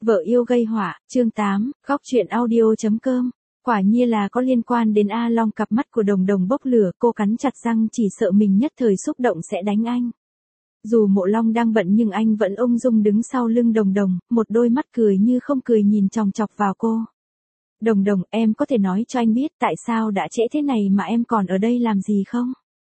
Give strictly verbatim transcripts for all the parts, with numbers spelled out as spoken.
Vợ yêu gây họa, chương tám, góc truyện audio.com. Quả nhiên là có liên quan đến A Long. Cặp mắt của Đồng Đồng bốc lửa, cô cắn chặt răng chỉ sợ mình nhất thời xúc động sẽ đánh anh. Dù Mộ Long đang bận nhưng anh vẫn ung dung đứng sau lưng Đồng Đồng, một đôi mắt cười như không cười nhìn chòng chọc vào cô. Đồng Đồng, em có thể nói cho anh biết tại sao đã trễ thế này mà em còn ở đây làm gì không?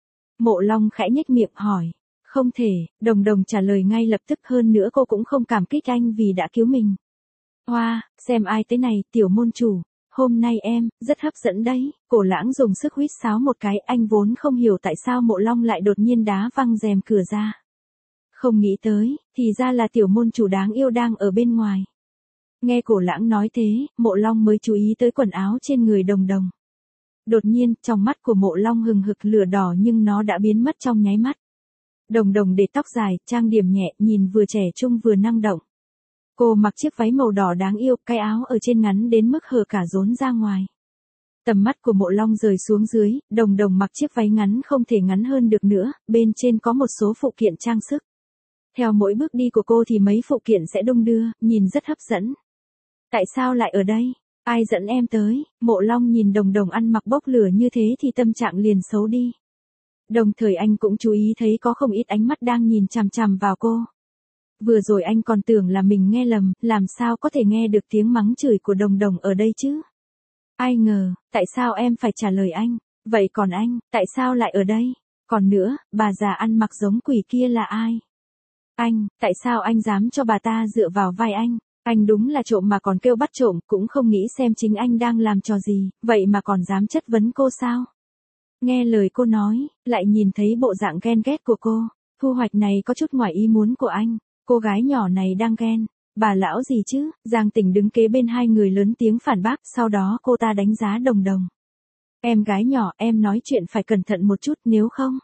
Mộ Long khẽ nhếch miệng hỏi. Không thể, Đồng Đồng trả lời ngay lập tức, hơn nữa cô cũng không cảm kích anh vì đã cứu mình. Hoa, xem ai thế này, tiểu môn chủ, hôm nay em, rất hấp dẫn đấy. Cổ Lãng dùng sức huýt sáo một cái, anh vốn không hiểu tại sao Mộ Long lại đột nhiên đá văng rèm cửa ra. Không nghĩ tới, thì ra là tiểu môn chủ đáng yêu đang ở bên ngoài. Nghe Cổ Lãng nói thế, Mộ Long mới chú ý tới quần áo trên người Đồng Đồng. Đột nhiên, trong mắt của Mộ Long hừng hực lửa đỏ nhưng nó đã biến mất trong nháy mắt. Đồng Đồng để tóc dài, trang điểm nhẹ, nhìn vừa trẻ trung vừa năng động. Cô mặc chiếc váy màu đỏ đáng yêu, cái áo ở trên ngắn đến mức hở cả rốn ra ngoài. Tầm mắt của Mộ Long rời xuống dưới, Đồng Đồng mặc chiếc váy ngắn không thể ngắn hơn được nữa, bên trên có một số phụ kiện trang sức. Theo mỗi bước đi của cô thì mấy phụ kiện sẽ đung đưa, nhìn rất hấp dẫn. Tại sao lại ở đây? Ai dẫn em tới? Mộ Long nhìn Đồng Đồng ăn mặc bốc lửa như thế thì tâm trạng liền xấu đi. Đồng thời anh cũng chú ý thấy có không ít ánh mắt đang nhìn chằm chằm vào cô. Vừa rồi anh còn tưởng là mình nghe lầm, làm sao có thể nghe được tiếng mắng chửi của Đồng Đồng ở đây chứ? Ai ngờ, tại sao em phải trả lời anh? Vậy còn anh, tại sao lại ở đây? Còn nữa, bà già ăn mặc giống quỷ kia là ai? Anh, tại sao anh dám cho bà ta dựa vào vai anh? Anh đúng là trộm mà còn kêu bắt trộm, cũng không nghĩ xem chính anh đang làm trò gì, vậy mà còn dám chất vấn cô sao? Nghe lời cô nói, lại nhìn thấy bộ dạng ghen ghét của cô, thu hoạch này có chút ngoài ý muốn của anh, cô gái nhỏ này đang ghen, bà lão gì chứ? Giang Tỉnh đứng kế bên hai người lớn tiếng phản bác, sau đó cô ta đánh giá Đồng Đồng. Em gái nhỏ, em nói chuyện phải cẩn thận một chút, nếu không,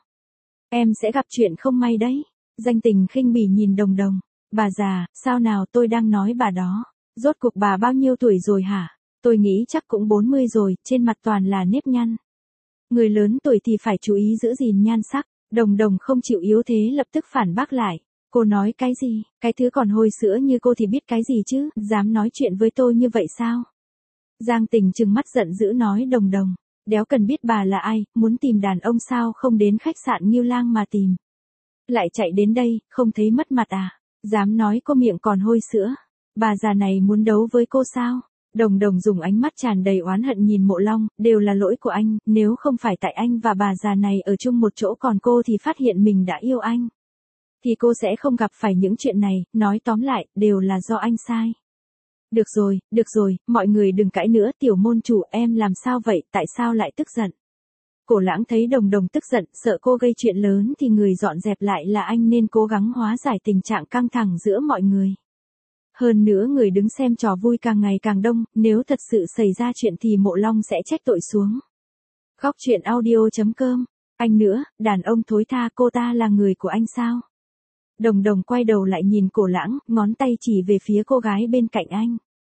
em sẽ gặp chuyện không may đấy. Giang Tình khinh bỉ nhìn Đồng Đồng, bà già, sao nào, tôi đang nói bà đó, rốt cuộc bà bao nhiêu tuổi rồi hả? Tôi nghĩ chắc cũng bốn mươi rồi, trên mặt toàn là nếp nhăn. Người lớn tuổi thì phải chú ý giữ gìn nhan sắc. Đồng Đồng không chịu yếu thế lập tức phản bác lại. Cô nói cái gì? Cái thứ còn hôi sữa như cô thì biết cái gì chứ? Dám nói chuyện với tôi như vậy sao? Giang Tình trừng mắt giận dữ nói Đồng Đồng. Đéo cần biết bà là ai, muốn tìm đàn ông sao không đến khách sạn Ngưu Lang mà tìm. Lại chạy đến đây, không thấy mất mặt à? Dám nói cô miệng còn hôi sữa. Bà già này muốn đấu với cô sao? Đồng Đồng dùng ánh mắt tràn đầy oán hận nhìn Mộ Long, đều là lỗi của anh, nếu không phải tại anh và bà già này ở chung một chỗ còn cô thì phát hiện mình đã yêu anh. Thì cô sẽ không gặp phải những chuyện này, nói tóm lại, đều là do anh sai. Được rồi, được rồi, mọi người đừng cãi nữa, tiểu môn chủ, em làm sao vậy, tại sao lại tức giận? Cổ Lãng thấy Đồng Đồng tức giận, sợ cô gây chuyện lớn thì người dọn dẹp lại là anh nên cố gắng hóa giải tình trạng căng thẳng giữa mọi người. Hơn nữa người đứng xem trò vui càng ngày càng đông, nếu thật sự xảy ra chuyện thì Mộ Long sẽ trách tội xuống. Góc truyện audio.com. Anh nữa, đàn ông thối tha, cô ta là người của anh sao? Đồng Đồng quay đầu lại nhìn Cổ Lãng, ngón tay chỉ về phía cô gái bên cạnh anh.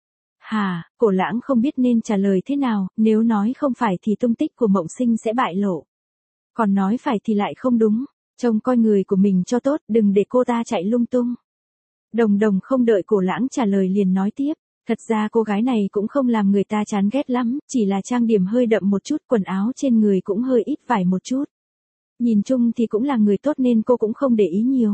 Hà, Cổ Lãng không biết nên trả lời thế nào, nếu nói không phải thì tung tích của Mộng Sinh sẽ bại lộ. Còn nói phải thì lại không đúng, trông coi người của mình cho tốt, đừng để cô ta chạy lung tung. Đồng Đồng không đợi Cổ Lãng trả lời liền nói tiếp, thật ra cô gái này cũng không làm người ta chán ghét lắm, chỉ là trang điểm hơi đậm một chút, quần áo trên người cũng hơi ít vải một chút. Nhìn chung thì cũng là người tốt nên cô cũng không để ý nhiều.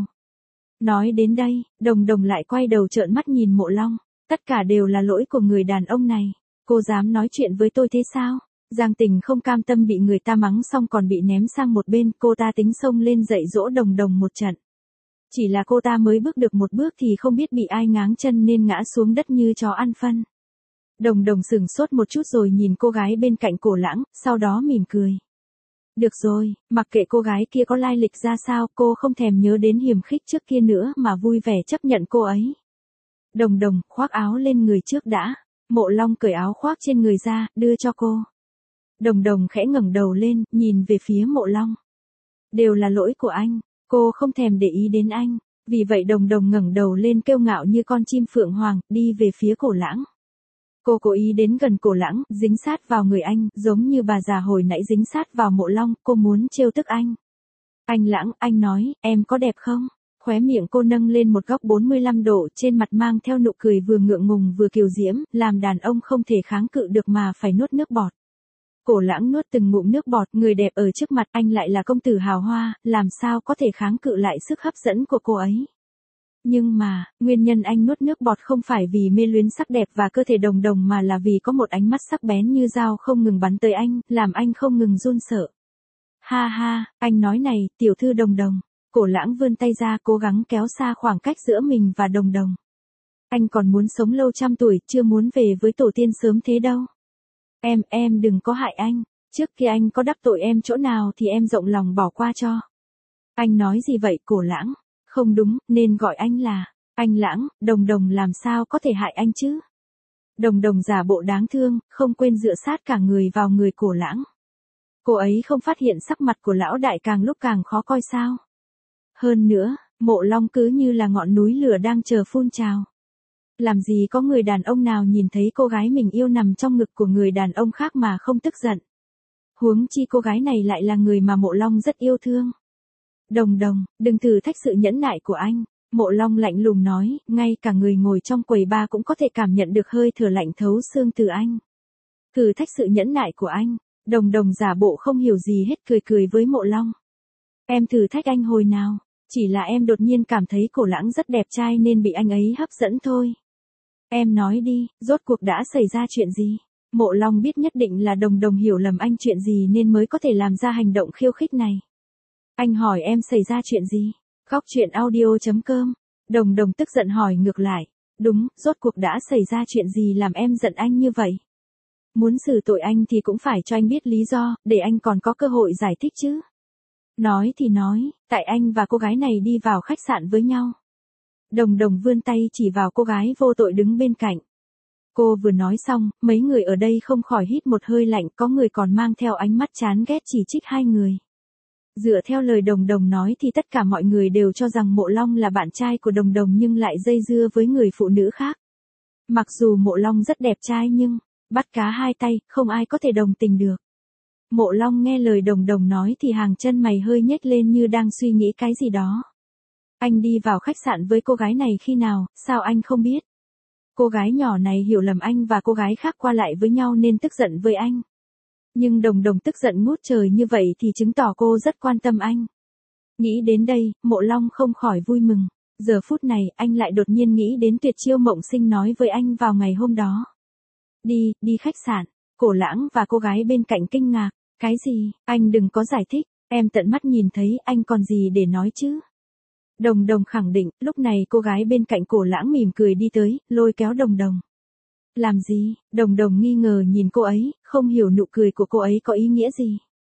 Nói đến đây, Đồng Đồng lại quay đầu trợn mắt nhìn Mộ Long, tất cả đều là lỗi của người đàn ông này, cô dám nói chuyện với tôi thế sao? Giang Tình không cam tâm bị người ta mắng xong còn bị ném sang một bên, cô ta tính xông lên dạy dỗ Đồng Đồng một trận. Chỉ là cô ta mới bước được một bước thì không biết bị ai ngáng chân nên ngã xuống đất như chó ăn phân. Đồng Đồng sửng sốt một chút rồi nhìn cô gái bên cạnh Cổ Lãng, sau đó mỉm cười. Được rồi, mặc kệ cô gái kia có lai lịch ra sao, cô không thèm nhớ đến hiềm khích trước kia nữa mà vui vẻ chấp nhận cô ấy. Đồng Đồng, khoác áo lên người trước đã. Mộ Long cởi áo khoác trên người ra, đưa cho cô. Đồng Đồng khẽ ngẩng đầu lên, nhìn về phía Mộ Long. Đều là lỗi của anh. Cô không thèm để ý đến anh, vì vậy Đồng Đồng ngẩng đầu lên kiêu ngạo như con chim phượng hoàng, đi về phía Cổ Lãng. Cô cố ý đến gần Cổ Lãng, dính sát vào người anh, giống như bà già hồi nãy dính sát vào Mộ Long, cô muốn trêu tức anh. Anh Lãng, anh nói, em có đẹp không? Khóe miệng cô nâng lên một góc bốn mươi lăm độ, trên mặt mang theo nụ cười vừa ngượng ngùng vừa kiều diễm, làm đàn ông không thể kháng cự được mà phải nuốt nước bọt. Cổ Lãng nuốt từng ngụm nước bọt, người đẹp ở trước mặt anh lại là công tử hào hoa, làm sao có thể kháng cự lại sức hấp dẫn của cô ấy. Nhưng mà, nguyên nhân anh nuốt nước bọt không phải vì mê luyến sắc đẹp và cơ thể Đồng Đồng mà là vì có một ánh mắt sắc bén như dao không ngừng bắn tới anh, làm anh không ngừng run sợ. Ha ha, anh nói này, tiểu thư Đồng Đồng. Cổ Lãng vươn tay ra cố gắng kéo xa khoảng cách giữa mình và Đồng Đồng. Anh còn muốn sống lâu trăm tuổi, chưa muốn về với tổ tiên sớm thế đâu. Em, em đừng có hại anh. Trước khi anh có đắc tội em chỗ nào thì em rộng lòng bỏ qua cho. Anh nói gì vậy Cổ Lãng? Không đúng, nên gọi anh là anh Lãng, Đồng Đồng làm sao có thể hại anh chứ? Đồng Đồng giả bộ đáng thương, không quên dựa sát cả người vào người Cổ Lãng. Cô ấy không phát hiện sắc mặt của lão đại càng lúc càng khó coi sao? Hơn nữa, Mộ Long cứ như là ngọn núi lửa đang chờ phun trào. Làm gì có người đàn ông nào nhìn thấy cô gái mình yêu nằm trong ngực của người đàn ông khác mà không tức giận. Huống chi cô gái này lại là người mà Mộ Long rất yêu thương. Đồng Đồng, đừng thử thách sự nhẫn nại của anh. Mộ Long lạnh lùng nói, ngay cả người ngồi trong quầy bar cũng có thể cảm nhận được hơi thở lạnh thấu xương từ anh. Thử thách sự nhẫn nại của anh. Đồng Đồng giả bộ không hiểu gì hết, cười cười với Mộ Long. Em thử thách anh hồi nào? Chỉ là em đột nhiên cảm thấy Cổ Lãng rất đẹp trai nên bị anh ấy hấp dẫn thôi. Em nói đi, rốt cuộc đã xảy ra chuyện gì? Mộ Long biết nhất định là Đồng Đồng hiểu lầm anh chuyện gì nên mới có thể làm ra hành động khiêu khích này. Anh hỏi em xảy ra chuyện gì? Góc chuyện audio chấm com. Đồng Đồng tức giận hỏi ngược lại. Đúng, rốt cuộc đã xảy ra chuyện gì làm em giận anh như vậy? Muốn xử tội anh thì cũng phải cho anh biết lý do, để anh còn có cơ hội giải thích chứ. Nói thì nói, tại anh và cô gái này đi vào khách sạn với nhau. Đồng Đồng vươn tay chỉ vào cô gái vô tội đứng bên cạnh. Cô vừa nói xong, mấy người ở đây không khỏi hít một hơi lạnh, có người còn mang theo ánh mắt chán ghét chỉ trích hai người. Dựa theo lời Đồng Đồng nói thì tất cả mọi người đều cho rằng Mộ Long là bạn trai của Đồng Đồng nhưng lại dây dưa với người phụ nữ khác. Mặc dù Mộ Long rất đẹp trai nhưng, bắt cá hai tay, không ai có thể đồng tình được. Mộ Long nghe lời Đồng Đồng nói thì hàng chân mày hơi nhếch lên như đang suy nghĩ cái gì đó. Anh đi vào khách sạn với cô gái này khi nào, sao anh không biết? Cô gái nhỏ này hiểu lầm anh và cô gái khác qua lại với nhau nên tức giận với anh. Nhưng Đồng Đồng tức giận ngút trời như vậy thì chứng tỏ cô rất quan tâm anh. Nghĩ đến đây, Mộ Long không khỏi vui mừng. Giờ phút này, anh lại đột nhiên nghĩ đến tuyệt chiêu Mộng Sinh nói với anh vào ngày hôm đó. Đi, đi khách sạn. Cổ Lãng và cô gái bên cạnh kinh ngạc. Cái gì, anh đừng có giải thích, em tận mắt nhìn thấy, anh còn gì để nói chứ? Đồng Đồng khẳng định, lúc này cô gái bên cạnh Cổ Lãng mỉm cười đi tới, lôi kéo Đồng Đồng. Làm gì? Đồng Đồng nghi ngờ nhìn cô ấy, không hiểu nụ cười của cô ấy có ý nghĩa gì.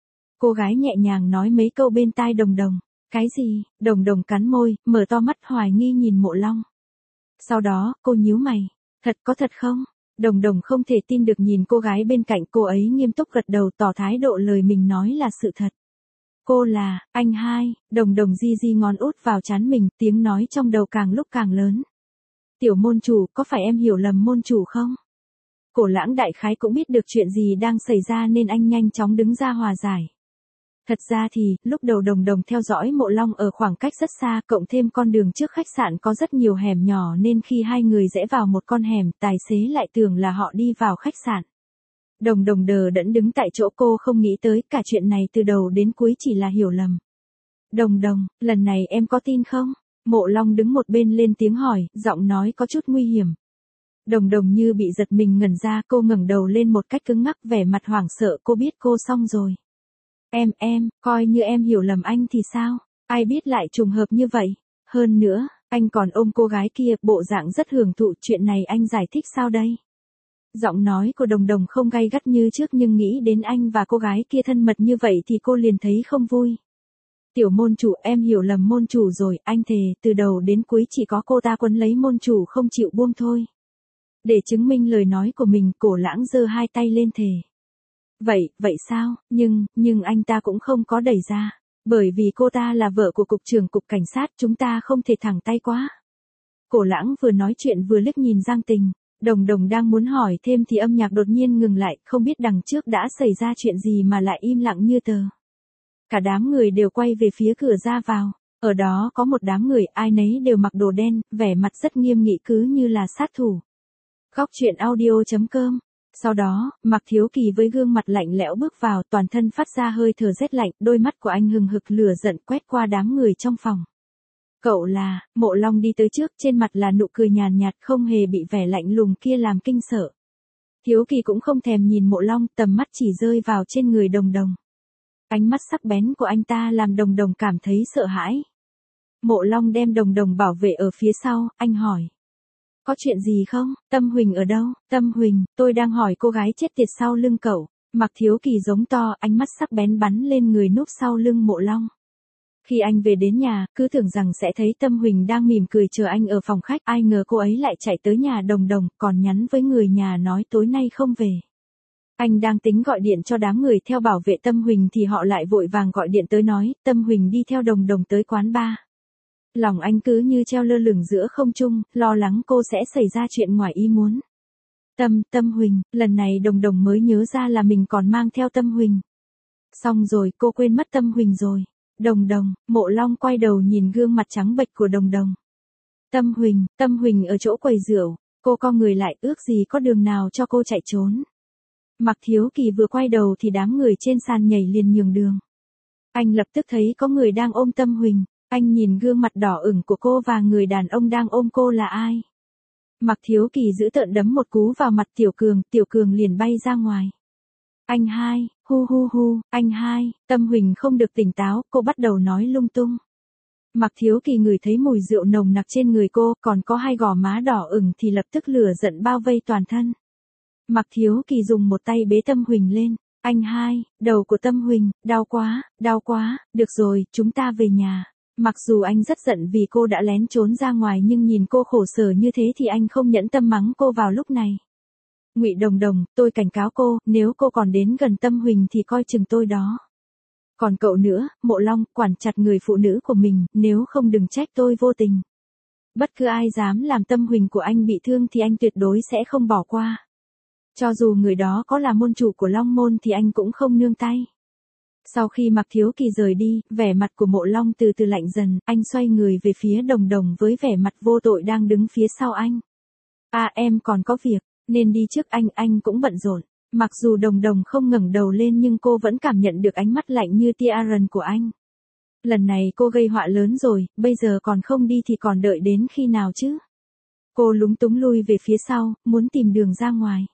Cô gái nhẹ nhàng nói mấy câu bên tai Đồng Đồng. Cái gì? Đồng Đồng cắn môi, mở to mắt hoài nghi nhìn Mộ Long. Sau đó, cô nhíu mày. Thật có thật không? Đồng Đồng không thể tin được nhìn cô gái bên cạnh, cô ấy nghiêm túc gật đầu tỏ thái độ lời mình nói là sự thật. Cô là, anh hai, Đồng Đồng di di ngón út vào trán mình, tiếng nói trong đầu càng lúc càng lớn. Tiểu môn chủ, có phải em hiểu lầm môn chủ không? Cổ Lãng đại khái cũng biết được chuyện gì đang xảy ra nên anh nhanh chóng đứng ra hòa giải. Thật ra thì, lúc đầu Đồng Đồng theo dõi Mộ Long ở khoảng cách rất xa, cộng thêm con đường trước khách sạn có rất nhiều hẻm nhỏ nên khi hai người rẽ vào một con hẻm, tài xế lại tưởng là họ đi vào khách sạn. Đồng Đồng đờ đẫn đứng tại chỗ, cô không nghĩ tới cả chuyện này từ đầu đến cuối chỉ là hiểu lầm. Đồng Đồng, lần này em có tin không? Mộ Long đứng một bên lên tiếng hỏi, giọng nói có chút nguy hiểm. Đồng Đồng như bị giật mình ngẩn ra, cô ngẩng đầu lên một cách cứng ngắc, vẻ mặt hoảng sợ, cô biết cô xong rồi. Em, em, coi như em hiểu lầm anh thì sao? Ai biết lại trùng hợp như vậy? Hơn nữa, anh còn ôm cô gái kia, bộ dạng rất hưởng thụ, chuyện này anh giải thích sao đây? Giọng nói của Đồng Đồng không gay gắt như trước nhưng nghĩ đến anh và cô gái kia thân mật như vậy thì cô liền thấy không vui. Tiểu môn chủ, em hiểu lầm môn chủ rồi, anh thề, từ đầu đến cuối chỉ có cô ta quấn lấy môn chủ không chịu buông thôi. Để chứng minh lời nói của mình, Cổ Lãng giơ hai tay lên thề. Vậy, vậy sao, nhưng, nhưng anh ta cũng không có đẩy ra. Bởi vì cô ta là vợ của cục trưởng cục cảnh sát, chúng ta không thể thẳng tay quá. Cổ Lãng vừa nói chuyện vừa liếc nhìn Giang Tình. Đồng Đồng đang muốn hỏi thêm thì âm nhạc đột nhiên ngừng lại, không biết đằng trước đã xảy ra chuyện gì mà lại im lặng như tờ. Cả đám người đều quay về phía cửa ra vào. Ở đó có một đám người, ai nấy đều mặc đồ đen, vẻ mặt rất nghiêm nghị cứ như là sát thủ. Góc truyện audio.com. Sau đó, Mạc Thiếu Kỳ với gương mặt lạnh lẽo bước vào, toàn thân phát ra hơi thở rét lạnh, đôi mắt của anh hừng hực lửa giận quét qua đám người trong phòng. Cậu là, Mộ Long đi tới trước, trên mặt là nụ cười nhàn nhạt, không hề bị vẻ lạnh lùng kia làm kinh sợ. Thiếu Kỳ cũng không thèm nhìn Mộ Long, tầm mắt chỉ rơi vào trên người Đồng Đồng. Ánh mắt sắc bén của anh ta làm Đồng Đồng cảm thấy sợ hãi. Mộ Long đem Đồng Đồng bảo vệ ở phía sau, anh hỏi. Có chuyện gì không? Tâm Huỳnh ở đâu? Tâm Huỳnh, tôi đang hỏi cô gái chết tiệt sau lưng cậu. Mạc Thiếu Kỳ giống to, ánh mắt sắc bén bắn lên người núp sau lưng Mộ Long. Khi anh về đến nhà, cứ tưởng rằng sẽ thấy Tâm Huỳnh đang mỉm cười chờ anh ở phòng khách, ai ngờ cô ấy lại chạy tới nhà Đồng Đồng, còn nhắn với người nhà nói tối nay không về. Anh đang tính gọi điện cho đám người theo bảo vệ Tâm Huỳnh thì họ lại vội vàng gọi điện tới nói, Tâm Huỳnh đi theo Đồng Đồng tới quán bar. Lòng anh cứ như treo lơ lửng giữa không trung, lo lắng cô sẽ xảy ra chuyện ngoài ý muốn. Tâm, Tâm Huỳnh, lần này Đồng Đồng mới nhớ ra là mình còn mang theo Tâm Huỳnh. Xong rồi, cô quên mất Tâm Huỳnh rồi. Đồng Đồng, Mộ Long quay đầu nhìn gương mặt trắng bệch của Đồng Đồng. Tâm Huỳnh, Tâm Huỳnh ở chỗ quầy rượu, cô co người lại, ước gì có đường nào cho cô chạy trốn. Mạc Thiếu Kỳ vừa quay đầu thì đám người trên sàn nhảy liền nhường đường. Anh lập tức thấy có người đang ôm Tâm Huỳnh. Anh nhìn gương mặt đỏ ửng của cô và người đàn ông đang ôm cô là ai. Mạc Thiếu Kỳ giữ tợn đấm một cú vào mặt Tiểu Cường, Tiểu Cường liền bay ra ngoài. Anh hai, hu hu hu, anh hai, Tâm Huỳnh không được tỉnh táo, cô bắt đầu nói lung tung. Mạc Thiếu Kỳ ngửi thấy mùi rượu nồng nặc trên người cô, còn có hai gò má đỏ ửng thì lập tức lửa giận bao vây toàn thân. Mạc Thiếu Kỳ dùng một tay bế Tâm Huỳnh lên. Anh hai, đầu của Tâm Huỳnh, đau quá, đau quá, được rồi, chúng ta về nhà. Mặc dù anh rất giận vì cô đã lén trốn ra ngoài nhưng nhìn cô khổ sở như thế thì anh không nhẫn tâm mắng cô vào lúc này. Ngụy Đồng Đồng, tôi cảnh cáo cô, nếu cô còn đến gần Tâm Huỳnh thì coi chừng tôi đó. Còn cậu nữa, Mộ Long, quản chặt người phụ nữ của mình, nếu không đừng trách tôi vô tình. Bất cứ ai dám làm Tâm Huỳnh của anh bị thương thì anh tuyệt đối sẽ không bỏ qua. Cho dù người đó có là môn chủ của Long Môn thì anh cũng không nương tay. Sau khi Mạc Thiếu Kỳ rời đi, vẻ mặt của Mộ Long từ từ lạnh dần, anh xoay người về phía Đồng Đồng với vẻ mặt vô tội đang đứng phía sau anh. À em còn có việc, nên đi trước anh, anh cũng bận rộn. Mặc dù Đồng Đồng không ngẩng đầu lên nhưng cô vẫn cảm nhận được ánh mắt lạnh như tia Aaron của anh. Lần này cô gây họa lớn rồi, bây giờ còn không đi thì còn đợi đến khi nào chứ? Cô lúng túng lui về phía sau, muốn tìm đường ra ngoài.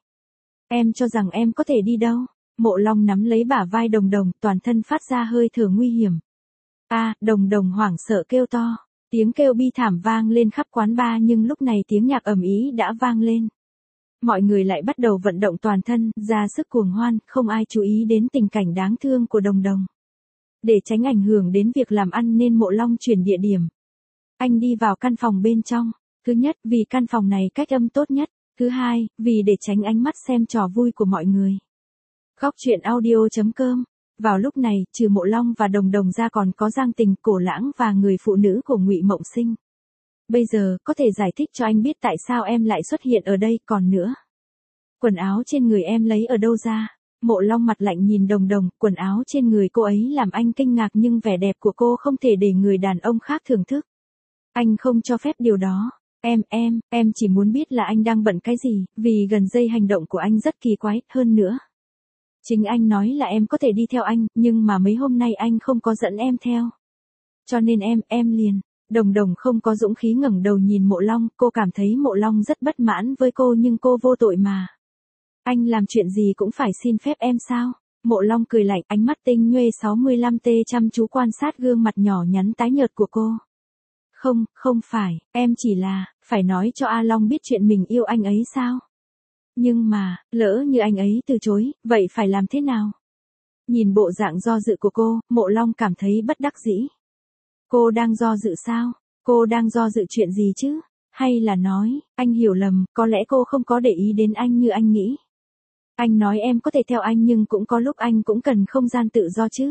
Em cho rằng em có thể đi đâu? Mộ Long nắm lấy bả vai Đồng Đồng, toàn thân phát ra hơi thở nguy hiểm. A, à, Đồng Đồng hoảng sợ kêu to. Tiếng kêu bi thảm vang lên khắp quán bar nhưng lúc này tiếng nhạc ầm ĩ đã vang lên. Mọi người lại bắt đầu vận động toàn thân, ra sức cuồng hoan, không ai chú ý đến tình cảnh đáng thương của Đồng Đồng. Để tránh ảnh hưởng đến việc làm ăn nên Mộ Long chuyển địa điểm. Anh đi vào căn phòng bên trong. Thứ nhất, vì căn phòng này cách âm tốt nhất. Thứ hai, vì để tránh ánh mắt xem trò vui của mọi người. Góc truyện audio.com. Vào lúc này, trừ Mộ Long và Đồng Đồng ra còn có Giang Tình, Cổ Lãng và người phụ nữ của Ngụy Mộng Sinh. Bây giờ, có thể giải thích cho anh biết tại sao em lại xuất hiện ở đây, còn nữa. Quần áo trên người em lấy ở đâu ra? Mộ Long mặt lạnh nhìn Đồng Đồng, quần áo trên người cô ấy làm anh kinh ngạc nhưng vẻ đẹp của cô không thể để người đàn ông khác thưởng thức. Anh không cho phép điều đó. Em, em, em chỉ muốn biết là anh đang bận cái gì, vì gần đây hành động của anh rất kỳ quái, hơn nữa. Chính anh nói là em có thể đi theo anh, nhưng mà mấy hôm nay anh không có dẫn em theo. Cho nên em, em liền. Đồng Đồng không có dũng khí ngẩng đầu nhìn Mộ Long, cô cảm thấy Mộ Long rất bất mãn với cô nhưng cô vô tội mà. Anh làm chuyện gì cũng phải xin phép em sao? Mộ Long cười lạnh, ánh mắt tinh nhuệ sáu mươi lăm T chăm chú quan sát gương mặt nhỏ nhắn tái nhợt của cô. Không, không phải, em chỉ là, phải nói cho A Long biết chuyện mình yêu anh ấy sao? Nhưng mà, lỡ như anh ấy từ chối, vậy phải làm thế nào? Nhìn bộ dạng do dự của cô, Mộ Long cảm thấy bất đắc dĩ. Cô đang do dự sao? Cô đang do dự chuyện gì chứ? Hay là nói, anh hiểu lầm, có lẽ cô không có để ý đến anh như anh nghĩ. Anh nói em có thể theo anh nhưng cũng có lúc anh cũng cần không gian tự do chứ.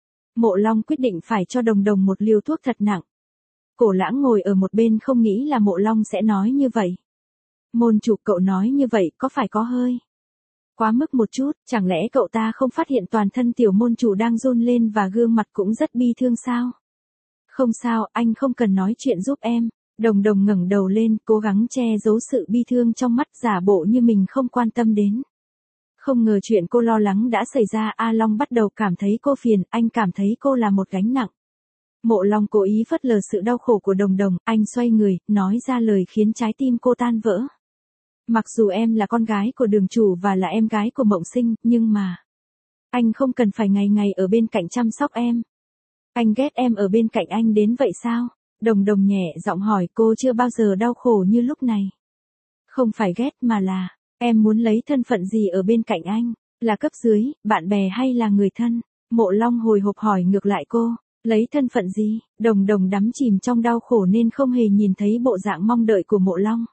Mộ Long quyết định phải cho Đồng Đồng một liều thuốc thật nặng. Cổ Lãng ngồi ở một bên không nghĩ là Mộ Long sẽ nói như vậy. Môn chủ, cậu nói như vậy có phải có hơi quá mức một chút, chẳng lẽ cậu ta không phát hiện toàn thân tiểu môn chủ đang run lên và gương mặt cũng rất bi thương sao? Không sao, anh không cần nói chuyện giúp em. Đồng đồng ngẩng đầu lên, cố gắng che giấu sự bi thương trong mắt, giả bộ như mình không quan tâm đến. Không ngờ chuyện cô lo lắng đã xảy ra, A Long bắt đầu cảm thấy cô phiền, anh cảm thấy cô là một gánh nặng. Mộ Long cố ý phớt lờ sự đau khổ của đồng đồng, anh xoay người, nói ra lời khiến trái tim cô tan vỡ. Mặc dù em là con gái của đường chủ và là em gái của Mộng Sinh, nhưng mà... anh không cần phải ngày ngày ở bên cạnh chăm sóc em. Anh ghét em ở bên cạnh anh đến vậy sao? Đồng đồng nhẹ giọng hỏi, cô chưa bao giờ đau khổ như lúc này. Không phải ghét mà là, em muốn lấy thân phận gì ở bên cạnh anh? Là cấp dưới, bạn bè hay là người thân? Mộ Long hồi hộp hỏi ngược lại cô, lấy thân phận gì? Đồng đồng đắm chìm trong đau khổ nên không hề nhìn thấy bộ dạng mong đợi của Mộ Long.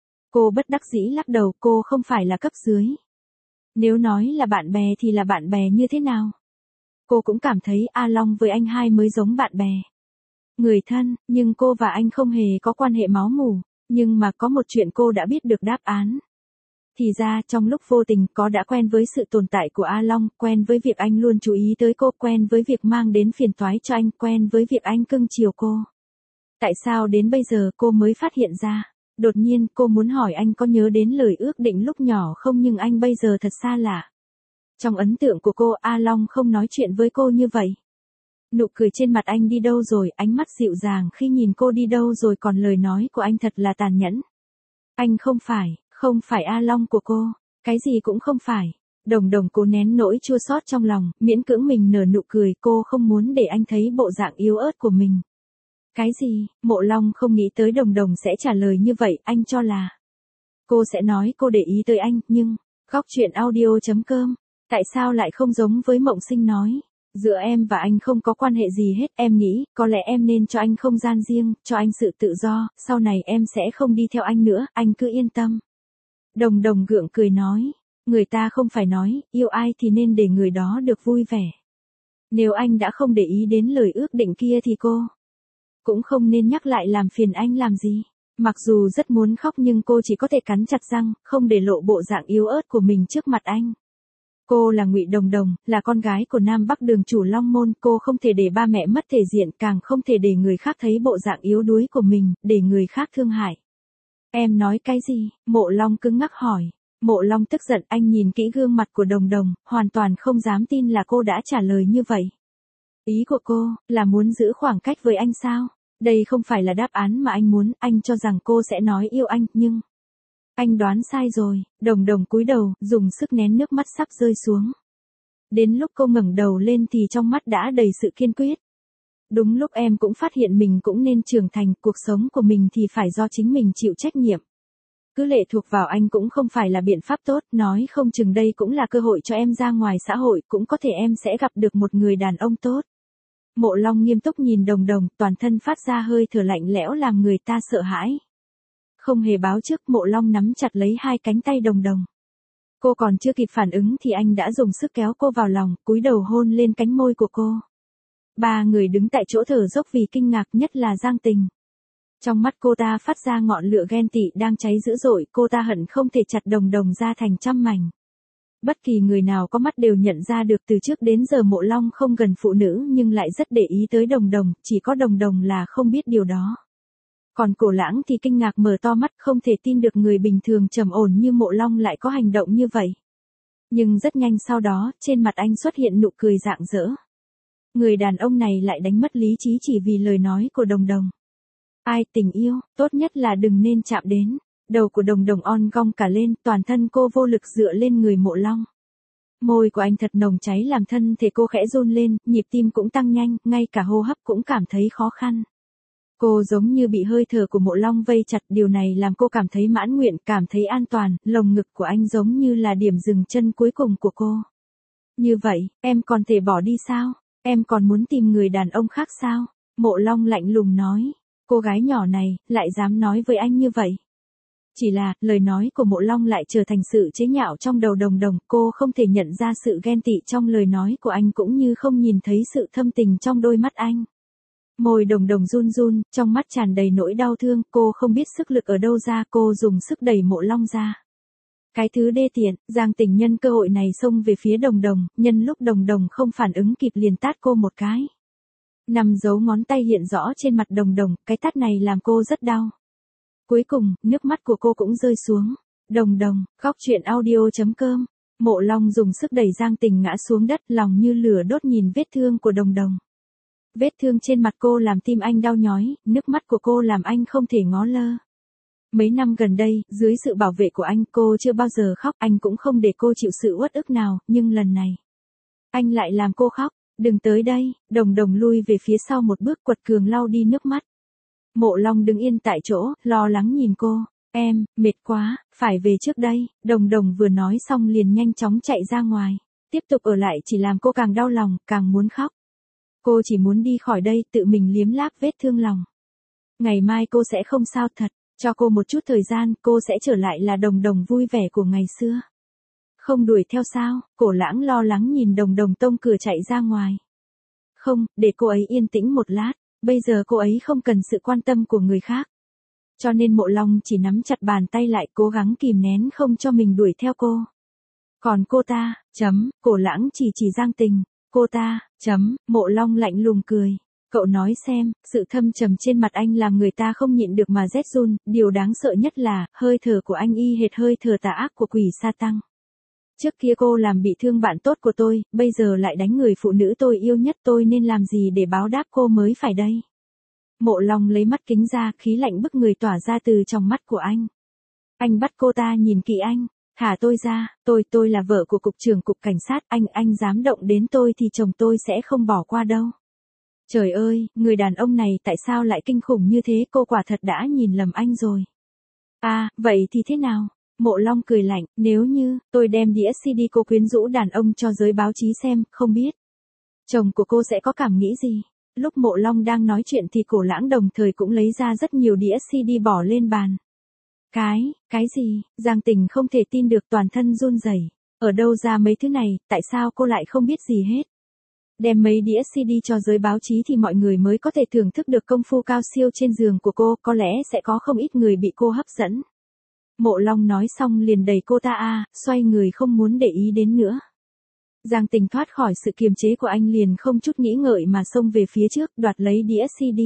Cô bất đắc dĩ lắc đầu, cô không phải là cấp dưới. Nếu nói là bạn bè thì là bạn bè như thế nào? Cô cũng cảm thấy A Long với anh hai mới giống bạn bè. Người thân, nhưng cô và anh không hề có quan hệ máu mủ. Nhưng mà có một chuyện cô đã biết được đáp án. Thì ra trong lúc vô tình có đã quen với sự tồn tại của A Long, quen với việc anh luôn chú ý tới cô, quen với việc mang đến phiền toái cho anh, quen với việc anh cưng chiều cô. Tại sao đến bây giờ cô mới phát hiện ra? Đột nhiên cô muốn hỏi anh có nhớ đến lời ước định lúc nhỏ không, nhưng anh bây giờ thật xa lạ. Trong ấn tượng của cô, A Long không nói chuyện với cô như vậy. Nụ cười trên mặt anh đi đâu rồi, ánh mắt dịu dàng khi nhìn cô đi đâu rồi, còn lời nói của anh thật là tàn nhẫn. Anh không phải, không phải A Long của cô, cái gì cũng không phải. Đồng đồng cố nén nỗi chua xót trong lòng, miễn cưỡng mình nở nụ cười, cô không muốn để anh thấy bộ dạng yếu ớt của mình. Cái gì? Mộ Long không nghĩ tới đồng đồng sẽ trả lời như vậy, anh cho là cô sẽ nói cô để ý tới anh, nhưng, góc truyện audio chấm com, tại sao lại không giống với Mộng Sinh nói? Giữa em và anh không có quan hệ gì hết, em nghĩ, có lẽ em nên cho anh không gian riêng, cho anh sự tự do, sau này em sẽ không đi theo anh nữa, anh cứ yên tâm. Đồng đồng gượng cười nói, người ta không phải nói, yêu ai thì nên để người đó được vui vẻ. Nếu anh đã không để ý đến lời ước định kia thì cô cũng không nên nhắc lại làm phiền anh làm gì. Mặc dù rất muốn khóc nhưng cô chỉ có thể cắn chặt răng, không để lộ bộ dạng yếu ớt của mình trước mặt anh. Cô là Ngụy Đồng Đồng, là con gái của Nam Bắc đường chủ Long Môn, cô không thể để ba mẹ mất thể diện, càng không thể để người khác thấy bộ dạng yếu đuối của mình, để người khác thương hại. Em nói cái gì? Mộ Long cứng ngắc hỏi. Mộ Long tức giận, anh nhìn kỹ gương mặt của Đồng Đồng, hoàn toàn không dám tin là cô đã trả lời như vậy. Ý của cô, là muốn giữ khoảng cách với anh sao? Đây không phải là đáp án mà anh muốn, anh cho rằng cô sẽ nói yêu anh, nhưng... anh đoán sai rồi. Đồng Đồng cúi đầu, dùng sức nén nước mắt sắp rơi xuống. Đến lúc cô ngẩng đầu lên thì trong mắt đã đầy sự kiên quyết. Đúng lúc em cũng phát hiện mình cũng nên trưởng thành, cuộc sống của mình thì phải do chính mình chịu trách nhiệm. Cứ lệ thuộc vào anh cũng không phải là biện pháp tốt, nói không chừng đây cũng là cơ hội cho em ra ngoài xã hội, cũng có thể em sẽ gặp được một người đàn ông tốt. Mộ Long nghiêm túc nhìn Đồng Đồng, toàn thân phát ra hơi thở lạnh lẽo làm người ta sợ hãi. Không hề báo trước, Mộ Long nắm chặt lấy hai cánh tay Đồng Đồng. Cô còn chưa kịp phản ứng thì anh đã dùng sức kéo cô vào lòng, cúi đầu hôn lên cánh môi của cô. Ba người đứng tại chỗ thở dốc vì kinh ngạc, nhất là Giang Tình. Trong mắt cô ta phát ra ngọn lửa ghen tị đang cháy dữ dội, cô ta hận không thể chặt Đồng Đồng ra thành trăm mảnh. Bất kỳ người nào có mắt đều nhận ra được từ trước đến giờ Mộ Long không gần phụ nữ nhưng lại rất để ý tới Đồng Đồng, chỉ có Đồng Đồng là không biết điều đó. Còn Cổ Lãng thì kinh ngạc mở to mắt, không thể tin được người bình thường trầm ổn như Mộ Long lại có hành động như vậy. Nhưng rất nhanh sau đó, trên mặt anh xuất hiện nụ cười rạng rỡ. Người đàn ông này lại đánh mất lý trí chỉ vì lời nói của Đồng Đồng. Ai tình yêu, tốt nhất là đừng nên chạm đến. Đầu của Đồng Đồng on gong cả lên, toàn thân cô vô lực dựa lên người Mộ Long. Môi của anh thật nồng cháy làm thân thể cô khẽ run lên, nhịp tim cũng tăng nhanh, ngay cả hô hấp cũng cảm thấy khó khăn. Cô giống như bị hơi thở của Mộ Long vây chặt, điều này làm cô cảm thấy mãn nguyện, cảm thấy an toàn, lồng ngực của anh giống như là điểm dừng chân cuối cùng của cô. Như vậy, em còn thể bỏ đi sao? Em còn muốn tìm người đàn ông khác sao? Mộ Long lạnh lùng nói. Cô gái nhỏ này, lại dám nói với anh như vậy. Chỉ là, lời nói của Mộ Long lại trở thành sự chế nhạo trong đầu Đồng Đồng, cô không thể nhận ra sự ghen tị trong lời nói của anh cũng như không nhìn thấy sự thâm tình trong đôi mắt anh. Môi Đồng Đồng run run, trong mắt tràn đầy nỗi đau thương, cô không biết sức lực ở đâu ra, cô dùng sức đẩy Mộ Long ra. Cái thứ đê tiện, Giang Tình nhân cơ hội này xông về phía Đồng Đồng, nhân lúc Đồng Đồng không phản ứng kịp liền tát cô một cái. Năm dấu ngón tay hiện rõ trên mặt Đồng Đồng, cái tát này làm cô rất đau. Cuối cùng, nước mắt của cô cũng rơi xuống. Đồng Đồng, khóc chuyện audio chấm com. Mộ Long dùng sức đẩy Giang Tình ngã xuống đất, lòng như lửa đốt nhìn vết thương của Đồng Đồng. Vết thương trên mặt cô làm tim anh đau nhói, nước mắt của cô làm anh không thể ngó lơ. Mấy năm gần đây, dưới sự bảo vệ của anh, cô chưa bao giờ khóc, anh cũng không để cô chịu sự uất ức nào, nhưng lần này, anh lại làm cô khóc. Đừng tới đây, Đồng Đồng lui về phía sau một bước, quật cường lau đi nước mắt. Mộ Long đứng yên tại chỗ, lo lắng nhìn cô. Em, mệt quá, phải về trước đây. Đồng Đồng vừa nói xong liền nhanh chóng chạy ra ngoài. Tiếp tục ở lại chỉ làm cô càng đau lòng, càng muốn khóc. Cô chỉ muốn đi khỏi đây, tự mình liếm láp vết thương lòng. Ngày mai cô sẽ không sao thật, cho cô một chút thời gian, cô sẽ trở lại là Đồng Đồng vui vẻ của ngày xưa. Không đuổi theo sao? Cổ Lãng lo lắng nhìn Đồng Đồng tông cửa chạy ra ngoài. Không, để cô ấy yên tĩnh một lát, bây giờ cô ấy không cần sự quan tâm của người khác. Cho nên Mộ Long chỉ nắm chặt bàn tay lại, cố gắng kìm nén không cho mình đuổi theo cô. Còn cô ta, chấm, Cổ Lãng chỉ chỉ Giang Tình, cô ta, chấm, Mộ Long lạnh lùng cười. Cậu nói xem, sự thâm trầm trên mặt anh làm người ta không nhịn được mà rét run, điều đáng sợ nhất là, hơi thở của anh y hệt hơi thở tà ác của quỷ sa tăng. Trước kia cô làm bị thương bạn tốt của tôi, bây giờ lại đánh người phụ nữ tôi yêu nhất, tôi nên làm gì để báo đáp cô mới phải đây? Mộ Long lấy mắt kính ra, khí lạnh bức người tỏa ra từ trong mắt của anh. Anh bắt cô ta nhìn kỹ anh, thả tôi ra, tôi, tôi là vợ của cục trưởng cục cảnh sát, anh, anh dám động đến tôi thì chồng tôi sẽ không bỏ qua đâu. Trời ơi, người đàn ông này tại sao lại kinh khủng như thế, cô quả thật đã nhìn lầm anh rồi. À, vậy thì thế nào? Mộ Long cười lạnh, nếu như, tôi đem đĩa xê đê cô quyến rũ đàn ông cho giới báo chí xem, không biết. Chồng của cô sẽ có cảm nghĩ gì? Lúc Mộ Long đang nói chuyện thì Cổ Lãng đồng thời cũng lấy ra rất nhiều đĩa xê đê bỏ lên bàn. Cái, cái gì? Giang Tình không thể tin được, toàn thân run rẩy. Ở đâu ra mấy thứ này, tại sao cô lại không biết gì hết? Đem mấy đĩa xê đê cho giới báo chí thì mọi người mới có thể thưởng thức được công phu cao siêu trên giường của cô, có lẽ sẽ có không ít người bị cô hấp dẫn. Mộ Long nói xong liền đẩy cô ta a, xoay người không muốn để ý đến nữa. Giang Tình thoát khỏi sự kiềm chế của anh liền không chút nghĩ ngợi mà xông về phía trước, đoạt lấy đĩa xê đê.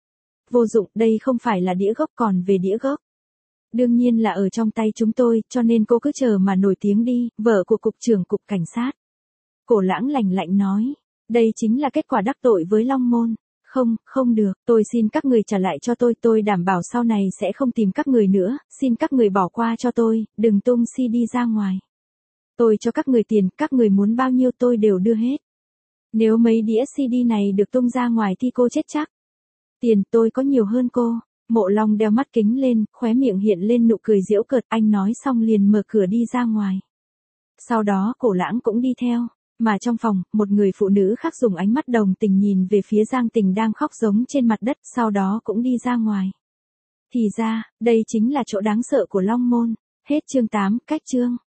Vô dụng, đây không phải là đĩa gốc, còn về đĩa gốc. Đương nhiên là ở trong tay chúng tôi, cho nên cô cứ chờ mà nổi tiếng đi, vợ của cục trưởng cục cảnh sát. Cổ Lãng lạnh lạnh nói, đây chính là kết quả đắc tội với Long Môn. Không, không được, tôi xin các người trả lại cho tôi, tôi đảm bảo sau này sẽ không tìm các người nữa, xin các người bỏ qua cho tôi, đừng tung xê đê ra ngoài. Tôi cho các người tiền, các người muốn bao nhiêu tôi đều đưa hết. Nếu mấy đĩa xê đê này được tung ra ngoài thì cô chết chắc. Tiền tôi có nhiều hơn cô. Mộ Long đeo mắt kính lên, khóe miệng hiện lên nụ cười giễu cợt, anh nói xong liền mở cửa đi ra ngoài. Sau đó Cổ Lãng cũng đi theo. Mà trong phòng, một người phụ nữ khác dùng ánh mắt đồng tình nhìn về phía Giang Tình đang khóc giống trên mặt đất, sau đó cũng đi ra ngoài. Thì ra, đây chính là chỗ đáng sợ của Long Môn. Hết chương tám, cách chương.